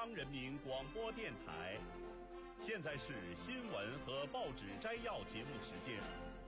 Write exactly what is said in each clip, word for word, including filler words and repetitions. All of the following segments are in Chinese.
央人民广播电台。现在是新闻和报纸摘要节目时间。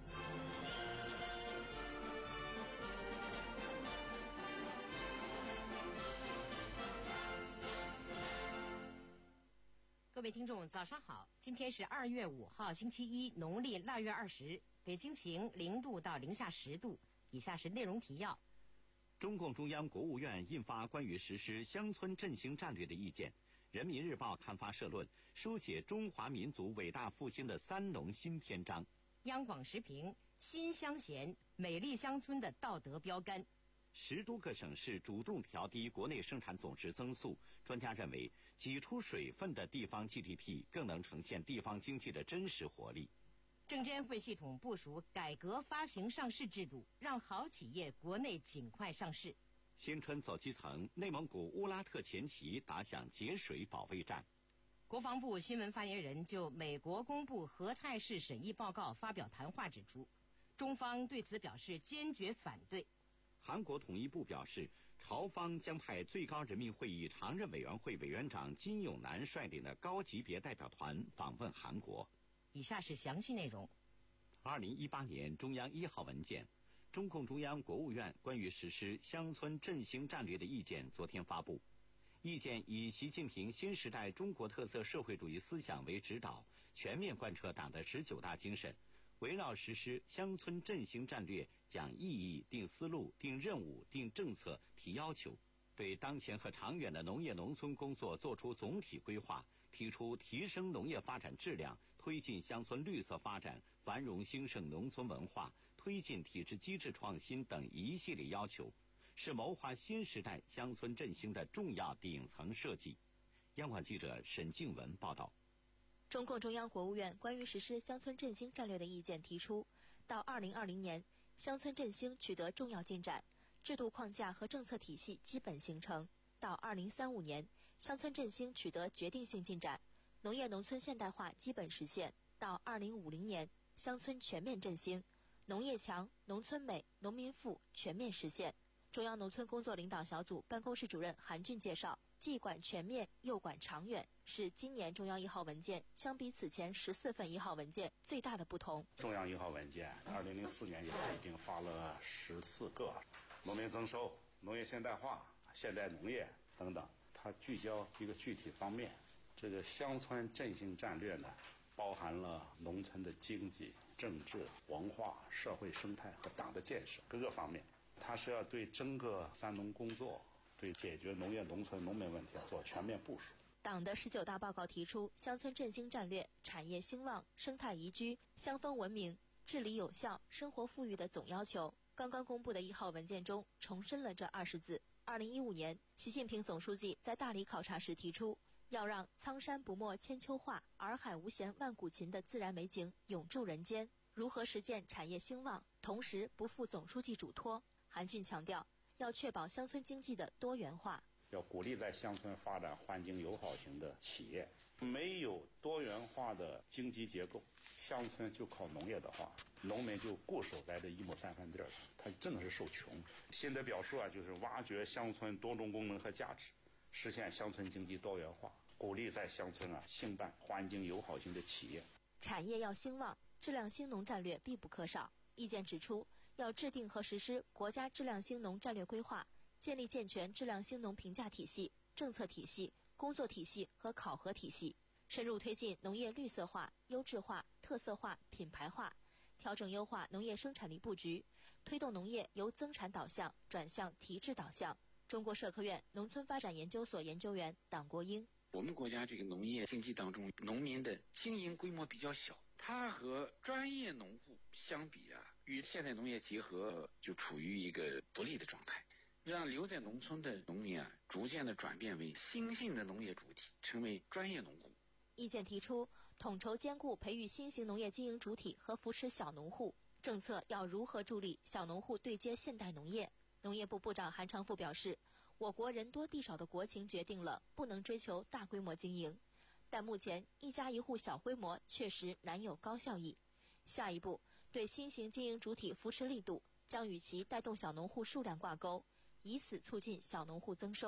各位听众早上好，今天是二月五号星期一，农历腊月二十，北京晴，零度到零下十度。以下是内容提要。 中共中央、国务院印发关于实施乡村振兴战略的意见，人民日报刊发社论，书写中华民族伟大复兴的三农新篇章。 央广时评，新乡贤，美丽乡村的道德标杆。 十多个省市主动调低国内生产总值增速，专家认为挤出水分的地方 G D P 更能呈现地方经济的真实活力。 证监会系统部署改革发行上市制度，让好企业国内尽快上市。 新春走基层，内蒙古乌拉特前旗打响节水保卫战。 国防部新闻发言人就美国公布核态势审议报告发表谈话，指出中方对此表示坚决反对。 韩国统一部表示，朝方将派最高人民会议常任委员会委员长金永南率领的高级别代表团访问韩国。 以下是详细内容。 二零一八年中央一号文件，中共中央、国务院关于实施乡村振兴战略的意见昨天发布。意见以习近平新时代中国特色社会主义思想为指导，全面贯彻党的十九大精神，围绕实施乡村振兴战略讲意义、定思路、定任务、定政策、提要求，对当前和长远的农业农村工作作出总体规划，提出提升农业发展质量、推进乡村绿色发展、繁荣兴盛农村文化、推进体制机制创新等一系列要求，是谋划新时代乡村振兴的重要顶层设计。央广记者沈静文报道。 中共中央、国务院关于实施乡村振兴战略的意见提出，到二零二零年，乡村振兴取得重要进展，制度框架和政策体系基本形成；到二零三五年，乡村振兴取得决定性进展，农业农村现代化基本实现；到二零五零年，乡村全面振兴，农业强、农村美、农民富全面实现。中央农村工作领导小组办公室主任韩俊介绍，既管全面又管长远，是今年中央一号文件相比此前十四份一号文件最大的不同。 中央一号文件二零零四年以后已经发了十四个，农民增收、农业现代化、现代农业等等，它聚焦一个具体方面。这个乡村振兴战略呢，包含了农村的经济、政治、文化、社会生态和党的建设各个方面。它是要对整个三农工作，对解决农业农村农民问题做全面部署。 党的十九大报告提出，乡村振兴战略产业兴旺、生态宜居、乡风文明、治理有效、生活富裕的总要求。刚刚公布的一号文件中重申了这二十字。二零一五年，习近平总书记在大理考察时提出，要让苍山不没千秋画，洱海无弦万古琴的自然美景永驻人间。如何实现产业兴旺，同时不负总书记嘱托？韩俊强调，要确保乡村经济的多元化， 要鼓励在乡村发展环境友好型的企业。没有多元化的经济结构，乡村就靠农业的话，农民就固守在这一亩三分地儿，他真的是受穷。新的表述啊，就是挖掘乡村多种功能和价值，实现乡村经济多元化，鼓励在乡村啊兴办环境友好型的企业。 产业要兴旺，质量兴农战略必不可少。意见指出，要制定和实施国家质量兴农战略规划，建立健全质量兴农评价体系、政策体系、工作体系和考核体系，深入推进农业绿色化、优质化、特色化、品牌化，调整优化农业生产力布局，推动农业由增产导向转向提质导向。中国社科院农村发展研究所研究员党国英： 我们国家这个农业经济当中，农民的经营规模比较小，它和专业农户相比啊，与现代农业结合就处于一个不利的状态，让留在农村的农民啊，逐渐的转变为新兴的农业主体，成为专业农户。 意见提出，统筹兼顾培育新型农业经营主体和扶持小农户，政策要如何助力小农户对接现代农业。农业部部长韩长赋表示，我国人多地少的国情决定了不能追求大规模经营，但目前一家一户小规模确实难有高效益。下一步，对新型经营主体扶持力度将与其带动小农户数量挂钩，以此促进小农户增收。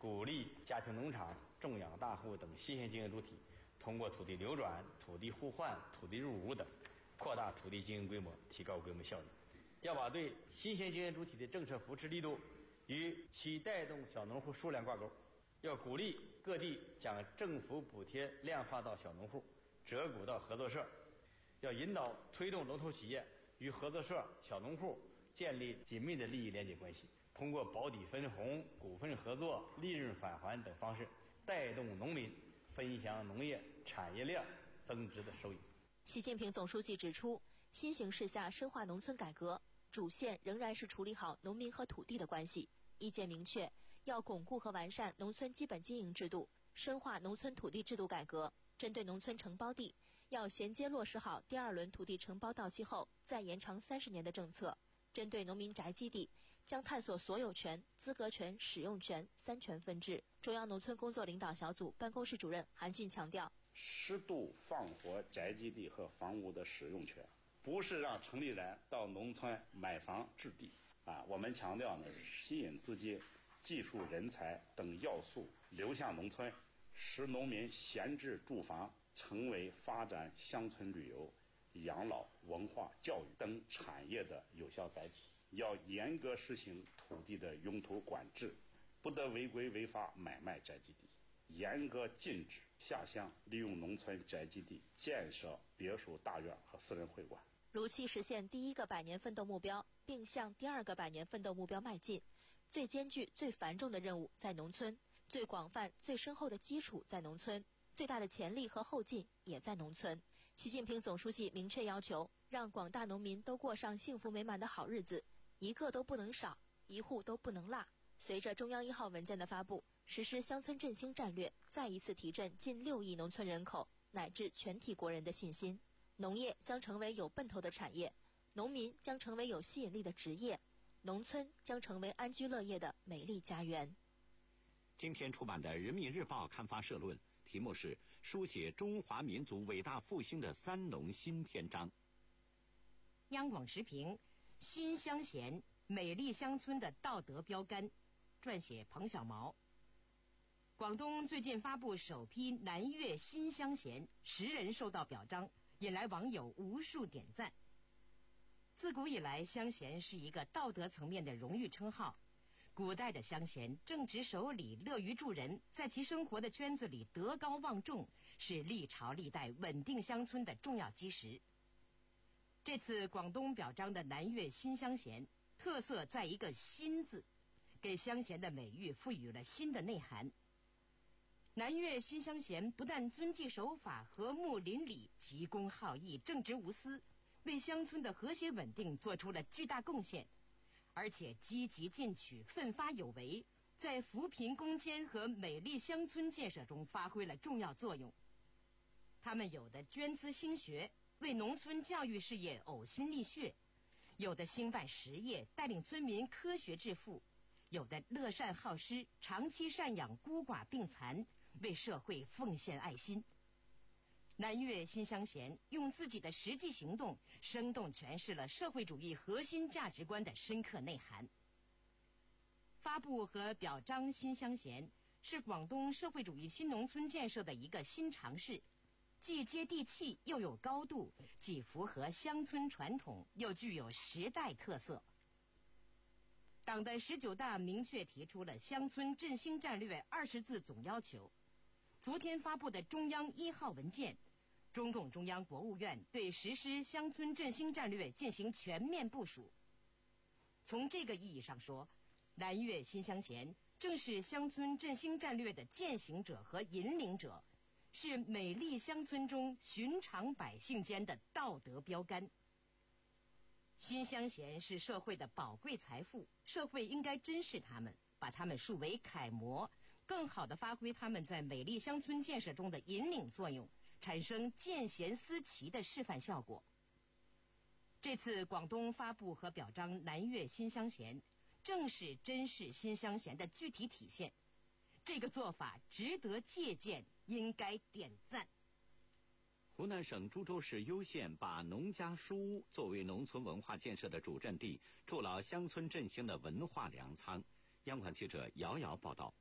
鼓励家庭农场、种养大户等新鲜经营主体通过土地流转、土地互换、土地入伍等，扩大土地经营规模，提高规模效益。要把对新鲜经营主体的政策扶持力度与其带动小农户数量挂钩，要鼓励各地将政府补贴量化到小农户，折股到合作社，要引导推动龙头企业与合作社、小农户建立紧密的利益连结关系，通过保底分红、股份合作、利润返还等方式，带动农民分享农业产业链增值的收益。 习近平总书记指出，新形势下深化农村改革，主线仍然是处理好农民和土地的关系。意见明确，要巩固和完善农村基本经营制度，深化农村土地制度改革。针对农村承包地，要衔接落实好第二轮土地承包到期后再延长三十年的政策。针对农民宅基地，将探索所有权、资格权、使用权三权分置。中央农村工作领导小组办公室主任韩俊强调， 适度放活宅基地和房屋的使用权，不是让城里人到农村买房置地啊。我们强调呢，吸引资金、技术人才等要素流向农村，使农民闲置住房成为发展乡村旅游、养老、文化、教育等产业的有效载体。要严格实行土地的拥土管制，不得违规违法买卖宅基地，严格禁止下乡利用农村宅基地建设别墅大院和私人会馆。 如期实现第一个百年奋斗目标，并向第二个百年奋斗目标迈进，最艰巨、最繁重的任务在农村，最广泛、最深厚的基础在农村，最大的潜力和后劲也在农村。习近平总书记明确要求，让广大农民都过上幸福美满的好日子，一个都不能少，一户都不能落。随着中央一号文件的发布，实施乡村振兴战略，再一次提振近六亿农村人口乃至全体国人的信心。农业将成为有奔头的产业，农民将成为有吸引力的职业，农村将成为安居乐业的美丽家园。 今天出版的《人民日报》刊发社论，题目是书写中华民族伟大复兴的三农新篇章。 央广时评：新乡贤，美丽乡村的道德标杆。撰写彭小毛。广东最近发布首批南粤新乡贤，十人受到表彰，引来网友无数点赞。自古以来，乡贤是一个道德层面的荣誉称号。古代的乡贤正直守礼，乐于助人，在其生活的圈子里德高望重，是历朝历代稳定乡村的重要基石。这次广东表彰的南粤新乡贤，特色在一个新字，给乡贤的美誉赋予了新的内涵。南粤新乡贤不但遵纪守法、和睦邻里、急公好义、正直无私，为乡村的和谐稳定做出了巨大贡献，而且积极进取、奋发有为，在扶贫攻坚和美丽乡村建设中发挥了重要作用。他们有的捐资兴学，为农村教育事业呕心沥血；有的兴办实业，带领村民科学致富；有的乐善好施，长期赡养孤寡病残，为社会奉献爱心。南粤新乡贤用自己的实际行动，生动诠释了社会主义核心价值观的深刻内涵。发布和表彰新乡贤，是广东社会主义新农村建设的一个新尝试，既接地气又有高度，既符合乡村传统，又具有时代特色。党的十九大明确提出了乡村振兴战略二十字总要求。昨天发布的中央一号文件，中共中央、国务院对实施乡村振兴战略进行全面部署。从这个意义上说，南粤新乡贤正是乡村振兴战略的践行者和引领者，是美丽乡村中寻常百姓间的道德标杆。新乡贤是社会的宝贵财富，社会应该珍视他们，把他们树为楷模，更好地发挥他们在美丽乡村建设中的引领作用，产生见贤思齐的示范效果。这次广东发布和表彰南粤新乡贤，正是珍视新乡贤的具体体现。这个做法值得借鉴，应该点赞。 湖南省株洲市攸县把农家书屋作为农村文化建设的主阵地，筑牢乡村振兴的文化粮仓。央广记者姚瑶报道。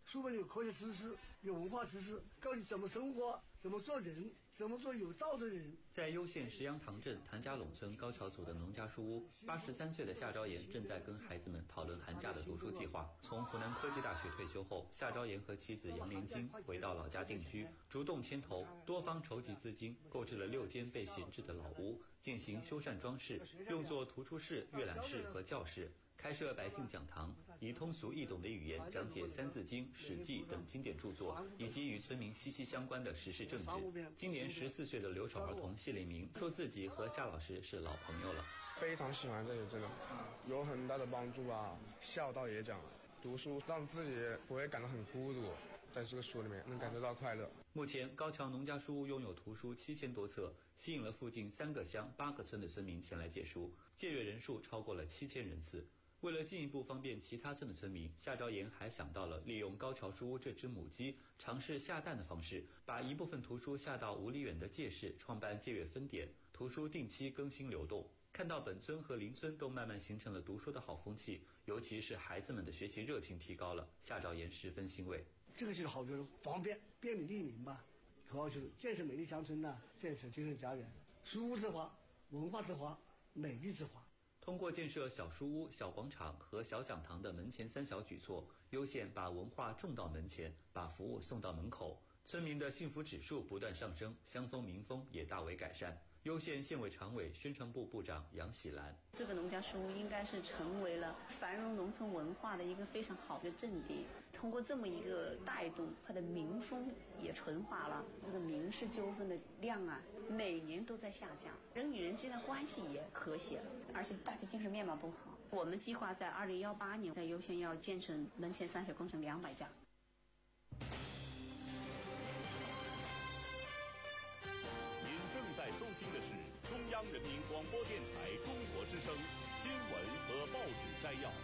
书本里有科学知识，有文化知识，告诉你怎么生活，怎么做人，怎么做有道德的人。 在攸县石阳塘镇谭家垄村高桥组的农家书屋，八十三岁的夏昭言正在跟孩子们讨论寒假的读书计划。从湖南科技大学退休后，夏昭言和妻子杨连金回到老家定居，主动牵头，多方筹集资金，购置了六间被闲置的老屋，进行修缮装饰，用作图书室、阅览室和教室。开设百姓讲堂，以通俗易懂的语言讲解《三字经》《史记》等经典著作，以及与村民息息相关的时事政治。今年十四岁的留守儿童谢立明说自己和夏老师是老朋友了， 非常喜欢这里，真的有很大的帮助啊。孝道也讲，读书让自己不会感到很孤独，在这个书里面能感受到快乐。 目前高桥农家书屋拥有图书七千多册，吸引了附近三个乡八个村的村民前来借书，借阅人数超过了七千人次。为了进一步方便其他村的村民，夏昭言还想到了利用高桥书屋这只母鸡尝试下蛋的方式，把一部分图书下到五里远的借市，创办借阅分点，图书定期更新流动。看到本村和邻村都慢慢形成了读书的好风气，尤其是孩子们的学习热情提高了，夏昭言十分欣慰。 这个就是好处，方便便利利民吧，口号就是建设美丽乡村呐、啊，建设精神家园，书屋之华，文化之华，美丽之华。 通过建设小书屋、小广场和小讲堂的门前三小举措，攸县把文化种到门前，把服务送到门口，村民的幸福指数不断上升，乡风民风也大为改善。攸县县委常委、宣传部部长杨喜兰： 这个农家书屋应该是成为了繁荣农村文化的一个非常好的阵地。通过这么一个带动，它的民风也纯化了，这个民事纠纷的量啊，每年都在下降，人与人之间的关系也和谐了，而且大家精神面貌都好。我们计划在二零幺八年在攸县要建成门前三小工程两百家。 在收听的是中央人民广播电台中国之声新闻和报纸摘要。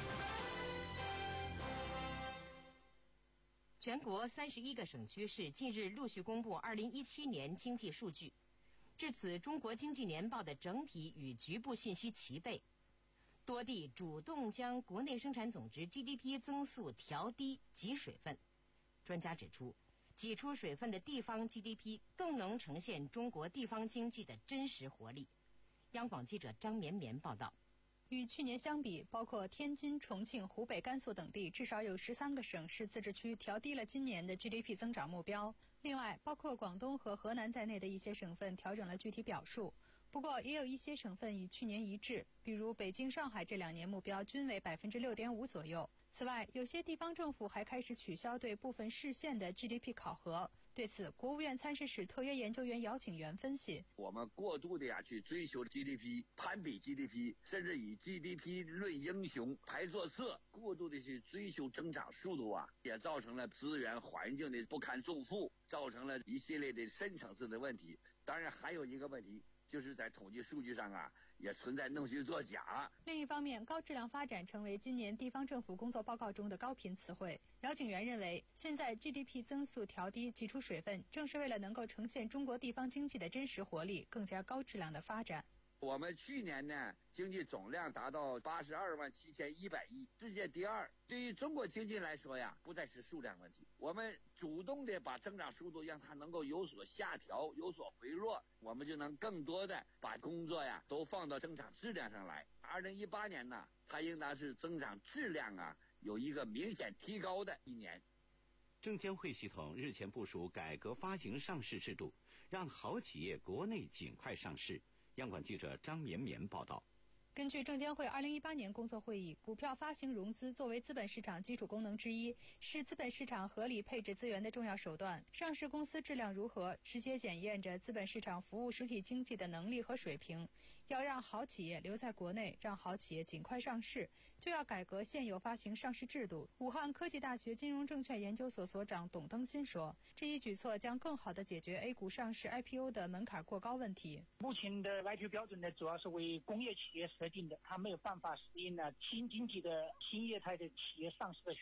全国三十一个省区市近日陆续公布二零一七年经济数据，至此，中国经济年报的整体与局部信息齐备。多地主动将国内生产总值 G D P 增速调低挤水分。专家指出，挤出水分的地方 G D P 更能呈现中国地方经济的真实活力。央广记者张绵绵报道。 与去年相比，包括天津、重庆、湖北、甘肃等地，至少有十三个省市自治区调低了今年的 G D P 增长目标。另外，包括广东和河南在内的一些省份调整了具体表述。不过，也有一些省份与去年一致，比如北京、上海这两年目标均为百分之六点五左右。此外，有些地方政府还开始取消对部分市县的 G D P 考核。对此，国务院参事室特约研究员姚景元分析： 我们过度的呀去追求 G D P， 攀比 G D P， 甚至以 G D P 论英雄、排座次，过度的去追求增长速度啊，也造成了资源环境的不堪重负，造成了一系列的深层次的问题。当然，还有一个问题，就是在统计数据上啊，也存在弄虚作假。 另一方面，高质量发展成为今年地方政府工作报告中的高频词汇。姚景元认为，现在 G D P 增速调低、挤出水分，正是为了能够呈现中国地方经济的真实活力，更加高质量的发展。 我们去年呢，经济总量达到八十二万七千一百亿，世界第二。对于中国经济来说呀，不再是数量问题，我们主动的把增长速度让它能够有所下调、有所回落，我们就能更多的把工作呀都放到增长质量上来。二零一八年呢，它应当是增长质量啊有一个明显提高的一年。 证监会系统日前部署改革发行上市制度，让好企业国内尽快上市。央广记者张绵绵报道。 根据证监会二零一八年工作会议，股票发行融资作为资本市场基础功能之一，是资本市场合理配置资源的重要手段。上市公司质量如何，直接检验着资本市场服务实体经济的能力和水平。要让好企业留在国内，让好企业尽快上市，就要改革现有发行上市制度。武汉科技大学金融证券研究所所长董登新说，这一举措将更好地解决 A 股上市 I P O 的门槛过高问题。 目前的 I P O 标准呢，主要是为工业企业设定的，它没有办法适应了新经济的新业态的企业上市的需要。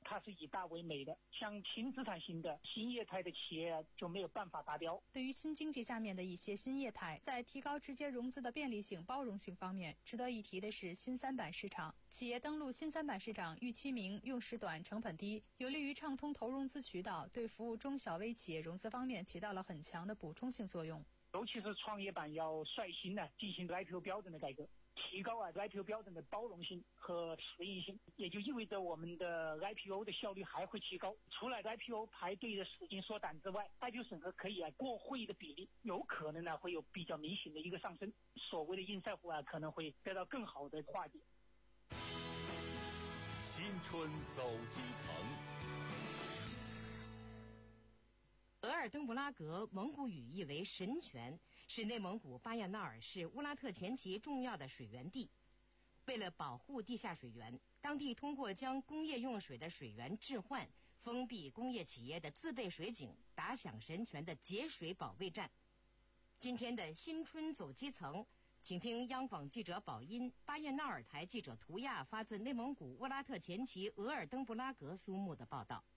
它是以大为美的，像轻资产型的新业态的企业就没有办法达标。 对于新经济下面的一些新业态，在提高直接融资的便利性、包容性方面，值得一提的是新三板市场。企业登陆新三板市场，预期明、用时短、成本低，有利于畅通投融资渠道，对服务中小微企业融资方面起到了很强的补充性作用。 尤其是创业板要率先呢进行 I P O 标准的改革，提高啊 I P O 标准的包容性和适应性，也就意味着我们的 I P O 的效率还会提高。除了 I P O 排队的时间缩短之外， I P O 审核可以啊过会的比例有可能呢会有比较明显的一个上升，所谓的硬赛湖啊可能会得到更好的化解。 新春走基层。 额尔登布拉格蒙古语译为神泉，是内蒙古巴彦淖尔市乌拉特前旗重要的水源地。为了保护地下水源，当地通过将工业用水的水源置换，封闭工业企业的自备水井，打响神泉的节水保卫战。今天的新春走基层，请听央广记者宝音、巴彦淖尔台记者图亚发自内蒙古乌拉特前旗额尔登布拉格苏木的报道。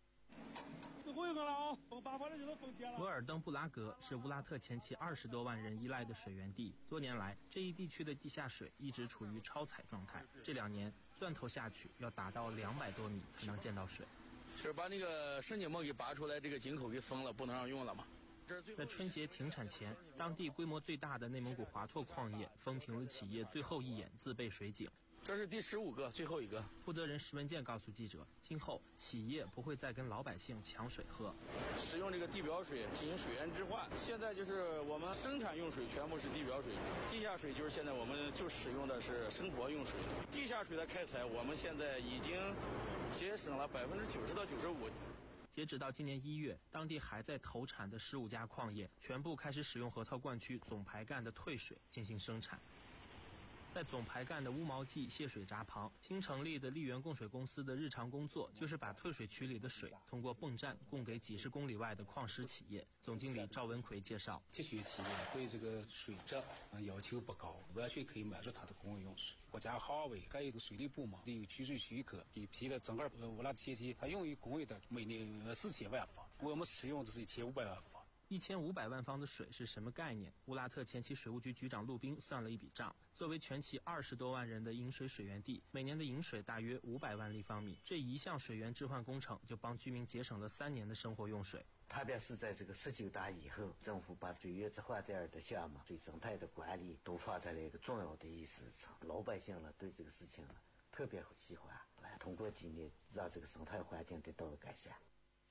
额尔登布拉格是乌拉特前旗二十多万人依赖的水源地，多年来这一地区的地下水一直处于超采状态。这两年钻头下去要达到两百多米才能见到水。 是把那个深井泵给拔出来，这个井口给封了，不能让用了嘛。 在春节停产前，当地规模最大的内蒙古华拓矿业封停了企业最后一眼自备水井。 这是第十五个，最后一个。 负责人石文健告诉记者，今后企业不会再跟老百姓抢水喝， 使用这个地表水进行水源置换。现在就是我们生产用水全部是地表水，地下水就是现在我们就使用的是生活用水。地下水的开采，我们现在已经节省了百分之九十到九十五。 截止到今年一月，当地还在投产的十五家矿业全部开始使用河套灌区总排干的退水进行生产。在总排干的乌毛记泄水闸旁，新成立的丽源供水公司的日常工作就是把退水渠里的水通过泵站供给几十公里外的矿石企业。总经理赵文奎介绍， 这些企业对这个水质要求不高，完全可以满足它的工业用水。国家航委还有一个水利部嘛，有取水许可，给批了整个乌拉特前旗，它用于工业的每年四千万方，我们使用的是一千五百万方。 一千五百万方的水是什么概念？乌拉特前旗水务局局长陆斌算了一笔账，作为全旗二十多万人的饮水水源地，每年的饮水大约五百万立方米，这一项水源置换工程就帮居民节省了三年的生活用水。 特别是在这个十九大以后，政府把水源置换这样的项目对生态的管理都放在了一个重要的意识上，老百姓呢对这个事情呢特别喜欢，通过几年让这个生态环境得到了改善。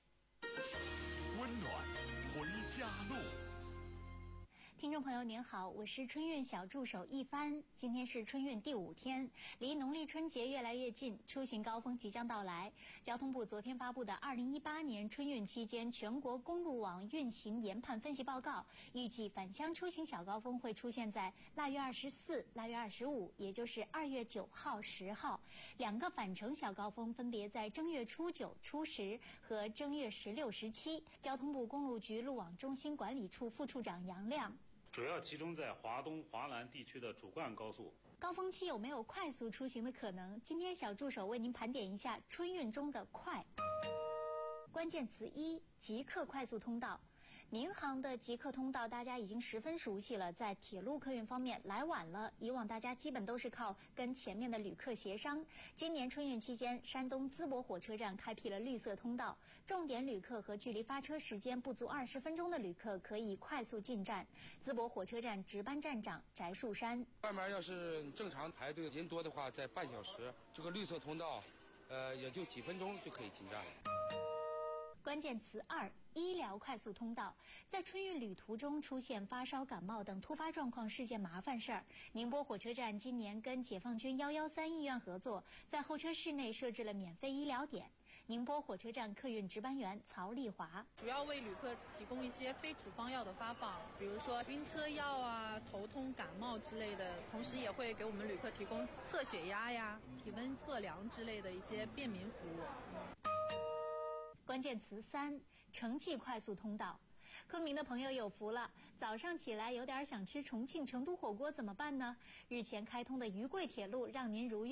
温暖回家路。 听众朋友您好，我是春运小助手一帆。今天是春运第五天，离农历春节越来越近，出行高峰即将到来。交通部昨天发布的二零一八年春运期间全国公路网运行研判分析报告，预计返乡出行小高峰会出现在腊月二十四、腊月二十五，也就是二月九号、十号；两个返程小高峰分别在正月初九、初十和正月十六、十七。交通部公路局路网中心管理处副处长杨亮。 主要集中在华东、华南地区的主干高速。 高峰期有没有快速出行的可能？今天小助手为您盘点一下春运中的快。关键词一：极客快速通道。民航的极客通道大家已经十分熟悉了，在铁路客运方面来晚了，以往大家基本都是靠跟前面的旅客协商。今年春运期间，山东淄博火车站开辟了绿色通道，重点旅客和距离发车时间不足二十分钟的旅客可以快速进站。淄博火车站值班站长翟树山： 外面要是正常排队人多的话，在半小时，这个绿色通道，呃，也就几分钟就可以进站了。 关键词二：医疗快速通道。在春运旅途中出现发烧、感冒等突发状况是件麻烦事儿。宁波火车站今年跟解放军幺幺三医院合作，在候车室内设置了免费医疗点。宁波火车站客运值班员曹丽华： 主要为旅客提供一些非处方药的发放，比如说晕车药啊、头痛、感冒之类的，同时也会给我们旅客提供测血压呀、体温测量之类的一些便民服务。 关键词三：城际快速通道。昆明的朋友有福了，早上起来有点想吃重庆成都火锅怎么办呢？日前开通的渝贵铁路让您如愿。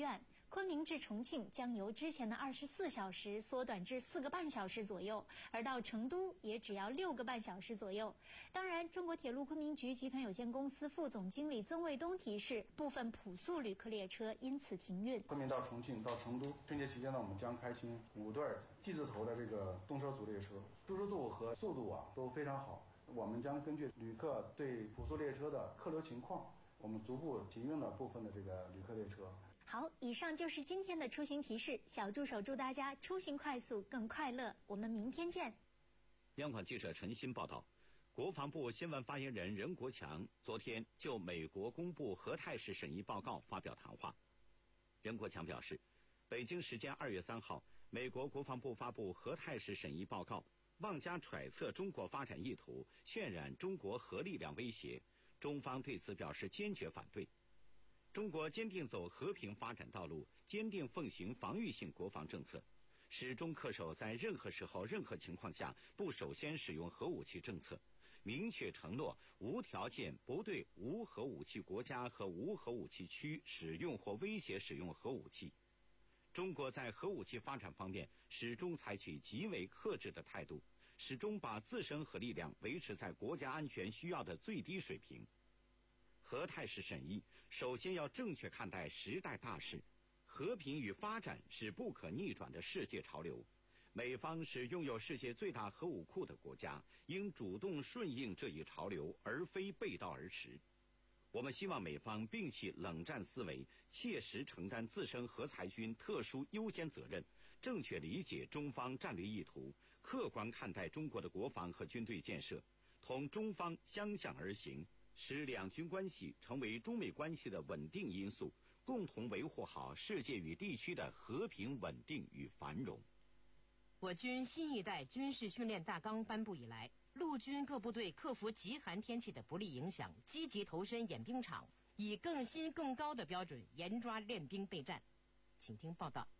昆明至重庆将由之前的二十四小时缩短至四个半小时左右，而到成都也只要六个半小时左右。当然，中国铁路昆明局集团有限公司副总经理曾卫东提示，部分普速旅客列车因此停运。 昆明到重庆到成都春节期间呢，我们将开新五对 G 字头的这个动车组列车，舒适度和速度啊都非常好。我们将根据旅客对普速列车的客流情况，我们逐步停运了部分的这个旅客列车。 好，以上就是今天的出行提示。小助手祝大家出行快速更快乐，我们明天见。 央广记者陈鑫报道，国防部新闻发言人任国强昨天就美国公布核态势审议报告发表谈话。任国强表示，北京时间二月三号，美国国防部发布核态势审议报告，妄加揣测中国发展意图，渲染中国核力量威胁，中方对此表示坚决反对。中国坚定走和平发展道路，坚定奉行防御性国防政策，始终恪守在任何时候、任何情况下不首先使用核武器政策，明确承诺无条件不对无核武器国家和无核武器区使用或威胁使用核武器。中国在核武器发展方面始终采取极为克制的态度，始终把自身核力量维持在国家安全需要的最低水平。核态势审议首先要正确看待时代大势，和平与发展是不可逆转的世界潮流。美方是拥有世界最大核武库的国家，应主动顺应这一潮流，而非背道而驰。我们希望美方摒弃冷战思维，切实承担自身核裁军特殊优先责任，正确理解中方战略意图，客观看待中国的国防和军队建设，同中方相向而行，使两军关系成为中美关系的稳定因素，共同维护好世界与地区的和平稳定与繁荣。 我军新一代军事训练大纲颁布以来，陆军各部队克服极寒天气的不利影响，积极投身演兵场，以更新更高的标准严抓练兵备战。请听报道。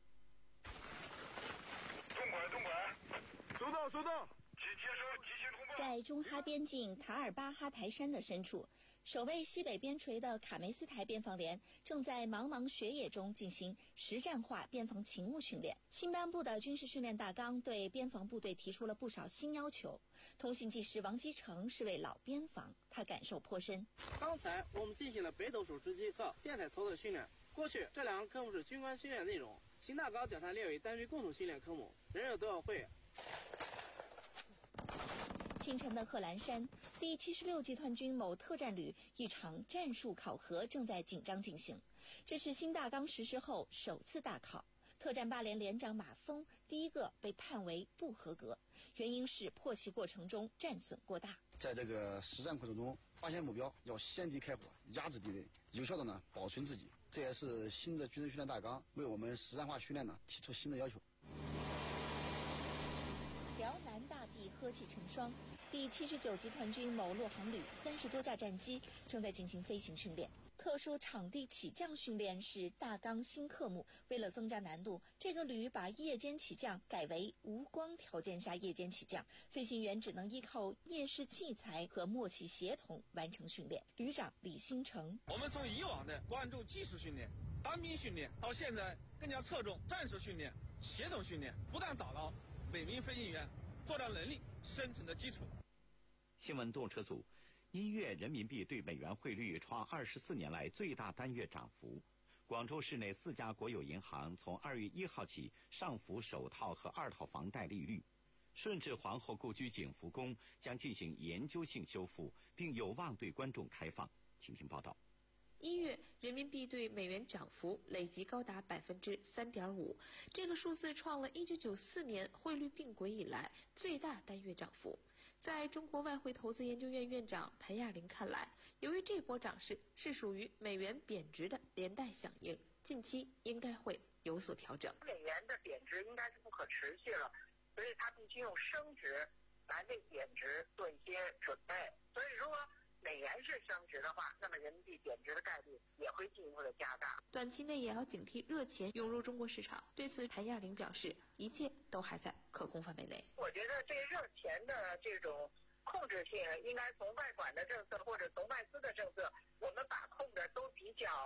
中管中管，收到收到，请接收提前通报。 在中哈边境塔尔巴哈台山的深处，守卫西北边陲的卡梅斯台边防连正在茫茫雪野中进行实战化边防勤务训练。新颁布的军事训练大纲对边防部队提出了不少新要求。通信技师王基成是位老边防，他感受颇深。 刚才我们进行了北斗手持机和电台操作训练。过去这两个科目是军官训练内容，新大纲将它列为单位共同训练科目，人人都要会。 清晨的贺兰山，第七十六集团军某特战旅一场战术考核正在紧张进行。这是新大纲实施后首次大考。特战八连连长马峰第一个被判为不合格，原因是破袭过程中战损过大。 在这个实战过程中，发现目标要先敌开火，压制敌人，有效的呢保存自己。这也是新的军事训练大纲为我们实战化训练呢提出新的要求。 辽南大地呵气成霜，第七十九集团军某陆航旅三十多架战机正在进行飞行训练。特殊场地起降训练是大纲新科目，为了增加难度，这个旅把夜间起降改为无光条件下夜间起降，飞行员只能依靠夜视器材和默契协同完成训练。旅长李新成： 我们从以往的关注技术训练、单兵训练，到现在更加侧重战术训练、协同训练，不断打牢每名飞行员作战能力生存的基础。 新闻动车组。一月人民币对美元汇率创二十四年来最大单月涨幅。广州市内四家国有银行从二月一号起上浮首套和二套房贷利率。顺治皇后故居景福宫将进行研究性修复，并有望对观众开放。请听报道。 一月人民币对美元涨幅累计高达百分之三点五，这个数字创了一九九四年汇率并轨以来最大单月涨幅。在中国外汇投资研究院院长谭亚玲看来，由于这波涨势是属于美元贬值的连带响应，近期应该会有所调整。 美元的贬值应该是不可持续了，所以它必须用升值来为贬值做一些准备。所以如果美元是升值的话，那么人民币贬值的概率也会进一步的加大。 短期内也要警惕热钱涌入中国市场。对此，谭亚玲表示，一切都还在可控范围内。 我觉得这热钱的这种控制性，应该从外管的政策或者从外资的政策，我们把控的都比较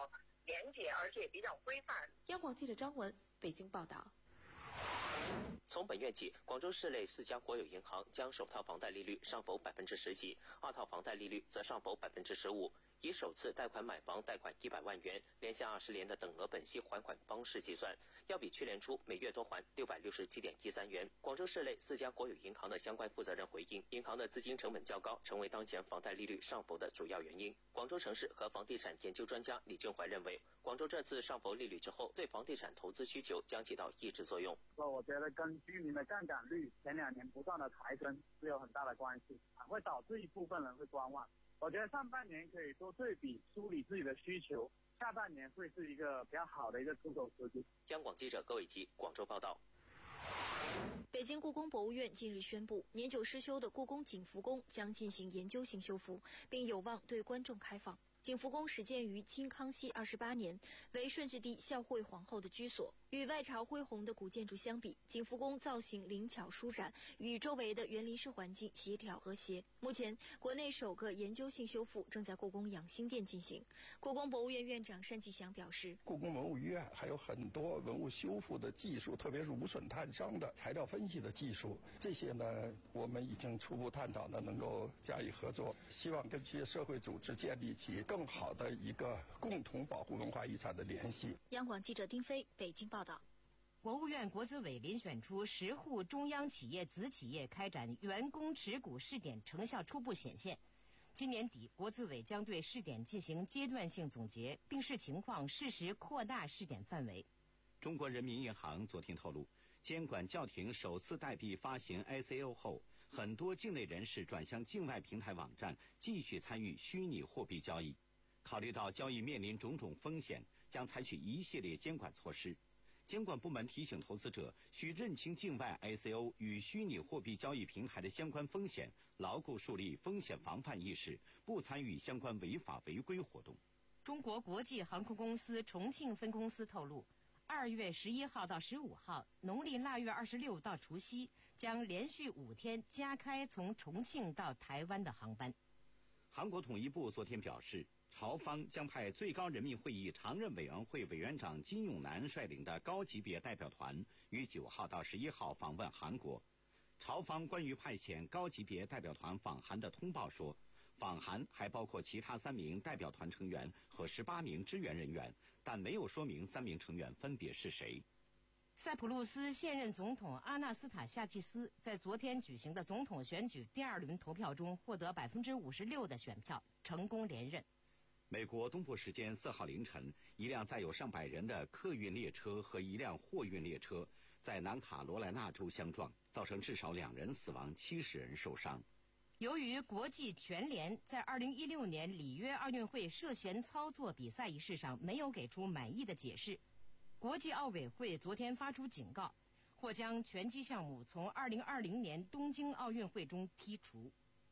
廉洁，而且也比较规范。 央广记者张文北京报道。 从本月起，广州市内四家国有银行将首套房贷利率上浮百分之十起，二套房贷利率则上浮百分之十五。以首次贷款买房贷款一百万元，连下二十年的等额本息还款方式计算，要比去年初每月多还六百六十七点一三元。广州市内四家国有银行的相关负责人回应，银行的资金成本较高，成为当前房贷利率上浮的主要原因。广州城市和房地产研究专家李俊怀认为，广州这次上浮利率之后，对房地产投资需求将起到抑制作用。 我觉得跟居民的杠杆率前两年不断的抬升是有很大的关系，会导致一部分人会观望。我觉得上半年可以多对比梳理自己的需求，下半年会是一个比较好的一个出手时机。 央广记者葛伟基广州报道。 北京故宫博物院近日宣布，年久失修的故宫景福宫将进行研究性修复，并有望对观众开放。景福宫始建于清康熙二十八年，为顺治帝孝惠皇后的居所。与外朝恢宏的古建筑相比，景福宫造型灵巧舒展，与周围的园林式环境协调和谐。目前，国内首个研究性修复正在故宫养心殿进行。故宫博物院院长单霁翔表示， 故宫文物院还有很多文物修复的技术，特别是无损探伤的材料分析的技术，这些呢，我们已经初步探讨呢，能够加以合作，希望跟这些社会组织建立起更好的一个共同保护文化遗产的联系。 央广记者丁飞北京报道。 国务院国资委遴选出十户中央企业子企业开展员工持股试点成效初步显现。今年底，国资委将对试点进行阶段性总结，并视情况适时扩大试点范围。 中国人民银行昨天透露，监管叫停首次代币发行 I C O 后，很多境内人士转向境外平台网站继续参与虚拟货币交易。考虑到交易面临种种风险，将采取一系列监管措施。监管部门提醒投资者需认清境外 I C O 与虚拟货币交易平台的相关风险，牢固树立风险防范意识，不参与相关违法违规活动。 中国国际航空公司重庆分公司透露，二月十一号到十五号，农历腊月二十六到除夕，将连续五天加开从重庆到台湾的航班。 韩国统一部昨天表示，朝方将派最高人民会议常任委员会委员长金永南率领的高级别代表团于九号到十一号访问韩国。朝方关于派遣高级别代表团访韩的通报说，访韩还包括其他三名代表团成员和十八名支援人员，但没有说明三名成员分别是谁。 塞浦路斯现任总统阿纳斯塔夏契斯在昨天举行的总统选举第二轮投票中获得百分之五十六的选票，成功连任。 美国东部时间四号凌晨，一辆载有上百人的客运列车和一辆货运列车在南卡罗来纳州相撞，造成至少两人死亡，七十人受伤。 由于国际拳联在二零一六年里约奥运会涉嫌操作比赛一事上没有给出满意的解释，国际奥委会昨天发出警告，或将拳击项目从二零二零年东京奥运会中剔除。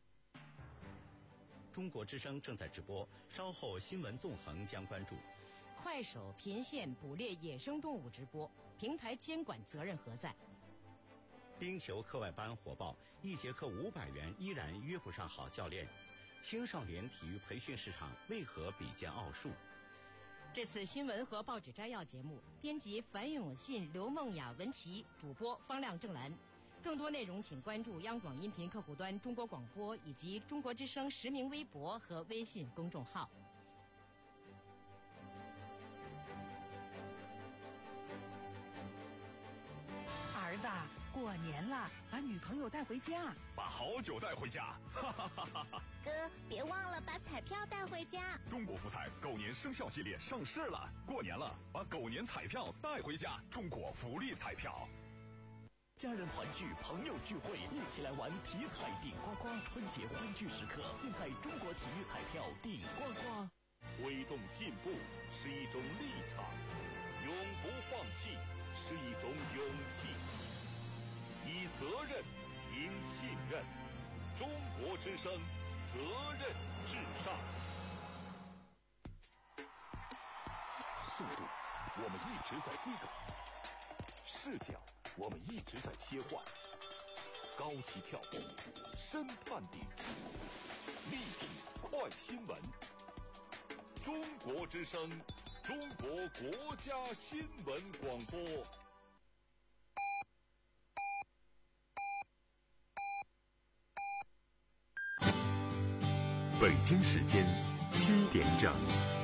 中国之声正在直播，稍后新闻纵横将关注。 快手频现捕猎野生动物直播，平台监管责任何在？ 冰球课外班火爆，一节课五百元依然约不上好教练。青少年体育培训市场为何比肩奥数？ 这次新闻和报纸摘要节目，编辑樊永信、刘梦雅、文琪，主播方亮、郑兰。更多内容请关注央广音频客户端中国广播以及中国之声实名微博和微信公众号。 儿子，过年了，把女朋友带回家， 把好酒带回家，哈哈哈哈哈！ 哥，别忘了把彩票带回家。 中国福彩狗年生肖系列上市了，过年了，把狗年彩票带回家。中国福利彩票。 家人团聚，朋友聚会，一起来玩体彩顶呱呱！春节欢聚时刻，尽在中国体育彩票顶呱呱。 推动进步是一种立场，永不放弃是一种勇气。以责任赢信任，中国之声，责任至上。速度，我们一直在追赶；视角，我们一直在切换。高起跳步，深探底，力品快新闻。中国之声，中中国国家新闻广播。 北京时间七点整。